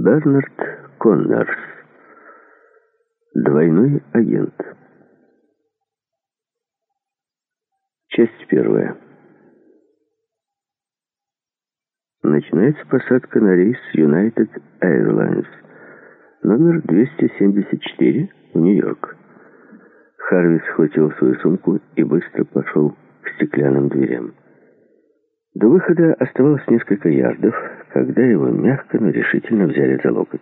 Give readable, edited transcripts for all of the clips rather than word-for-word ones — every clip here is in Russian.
Бернард Коннорс. Двойной агент. Часть первая. Начинается посадка на рейс United Airlines номер 274 в Нью-Йорк. Харви схватил свою сумку и быстро пошел к стеклянным дверям. До выхода оставалось несколько ярдов, когда его мягко, но решительно взяли за локоть.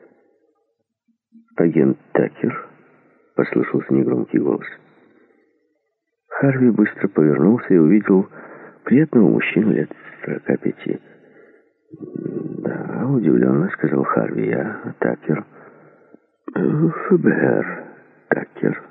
«Агент Такер», — послышался негромкий голос. Харви быстро повернулся и увидел приятного мужчину лет 45. «Да», — удивленно сказал Харви, — «я Такер». «ФБР, Такер».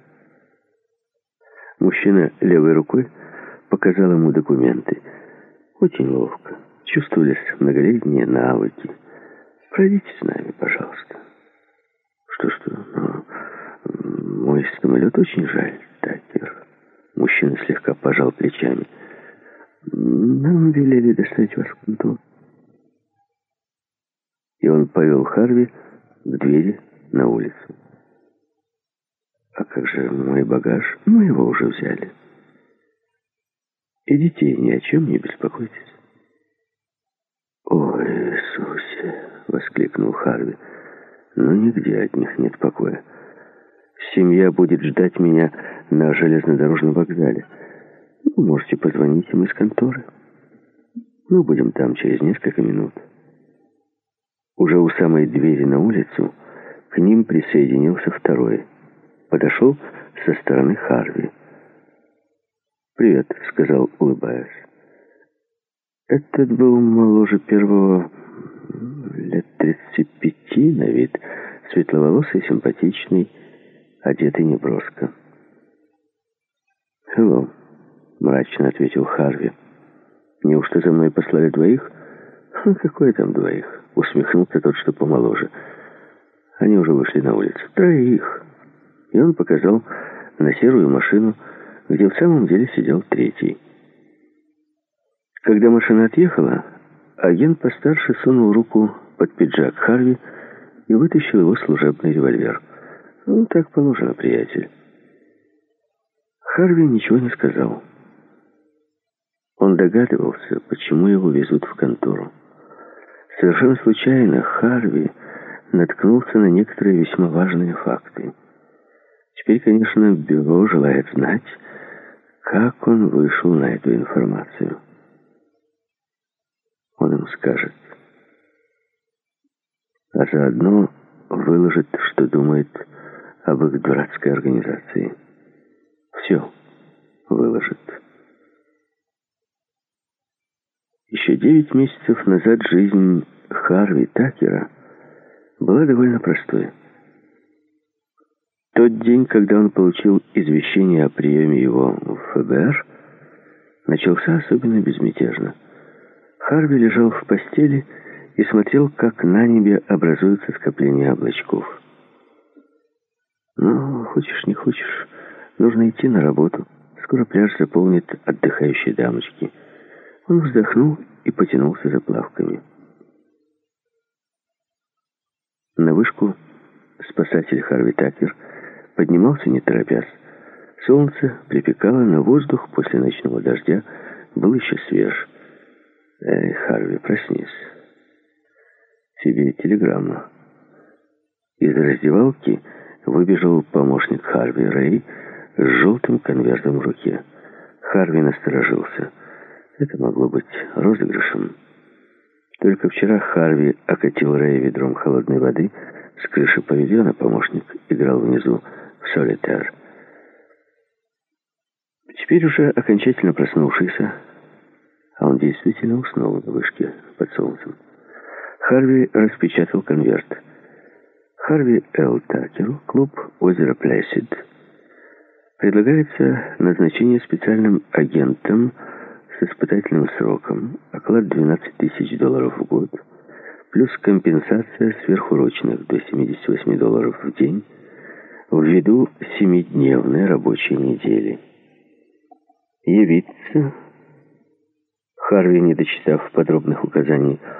Мужчина левой рукой показал ему документы. Очень ловко. Чувствовались многолетние навыки. «Пройдите с нами, пожалуйста». «Что? Мой самолет очень жаль, Такер». Мужчина слегка пожал плечами. «Нам велели доставить вас в контору». И он повел Харви к двери на улицу. «А как же мой багаж? Мы его уже взяли. Идите, ни о чем не беспокойтесь». «О, Иисусе!» — воскликнул Харви. «Но нигде от них нет покоя. Семья будет ждать меня на железнодорожном вокзале. Вы можете позвонить им из конторы. Мы будем там через несколько минут». Уже у самой двери на улицу к ним присоединился второй. Подошел со стороны Харви. «Привет», — сказал, улыбаясь. Этот был моложе первого, лет 35 на вид, светловолосый, симпатичный, одетый неброско. «Hello», — мрачно ответил Харви. «Неужто за мной послали двоих?» «Какое там двоих?» — усмехнулся тот, что помоложе. Они уже вышли на улицу. «Троих». И он показал на серую машину, где в самом деле сидел третий. Когда машина отъехала, агент постарше сунул руку под пиджак Харви и вытащил его служебный револьвер. «Ну, так положено, приятель». Харви ничего не сказал. Он догадывался, почему его везут в контору. Совершенно случайно Харви наткнулся на некоторые весьма важные факты. Теперь, конечно, бюро желает знать, как он вышел на эту информацию. Он им скажет. А заодно выложит, что думает об их дурацкой организации. Все выложит. Еще 9 месяцев назад жизнь Харви Такера была довольно простой. Тот день, когда он получил извещение о приеме его в ФБР, начался особенно безмятежно. Харви лежал в постели и смотрел, как на небе образуются скопления облачков. «Ну, хочешь, не хочешь, нужно идти на работу. Скоро пляж заполнит отдыхающие дамочки». Он вздохнул и потянулся за плавками. На вышку спасатель Харви Такер поднимался не торопясь. Солнце припекало, но воздух после ночного дождя был еще свеж. «Эй, Харви, проснись. Тебе телеграмма». Из раздевалки выбежал помощник Харви, Рэй, с желтым конвертом в руке. Харви насторожился. Это могло быть розыгрышем. Только вчера Харви окатил Рэя ведром холодной воды с крыши павильона, помощник играл внизу в солитер. Теперь уже окончательно проснувшийся, а он действительно уснул на вышке под солнцем, Харви распечатал конверт. Харви Л. Такеру, клуб «Озеро Плэссид». Предлагается назначение специальным агентом с испытательным сроком, оклад $12 000 в год, плюс компенсация сверхурочных до $78 в день, ввиду 7-дневной рабочей недели. Явиться. Харви, не дочитав подробных указаний,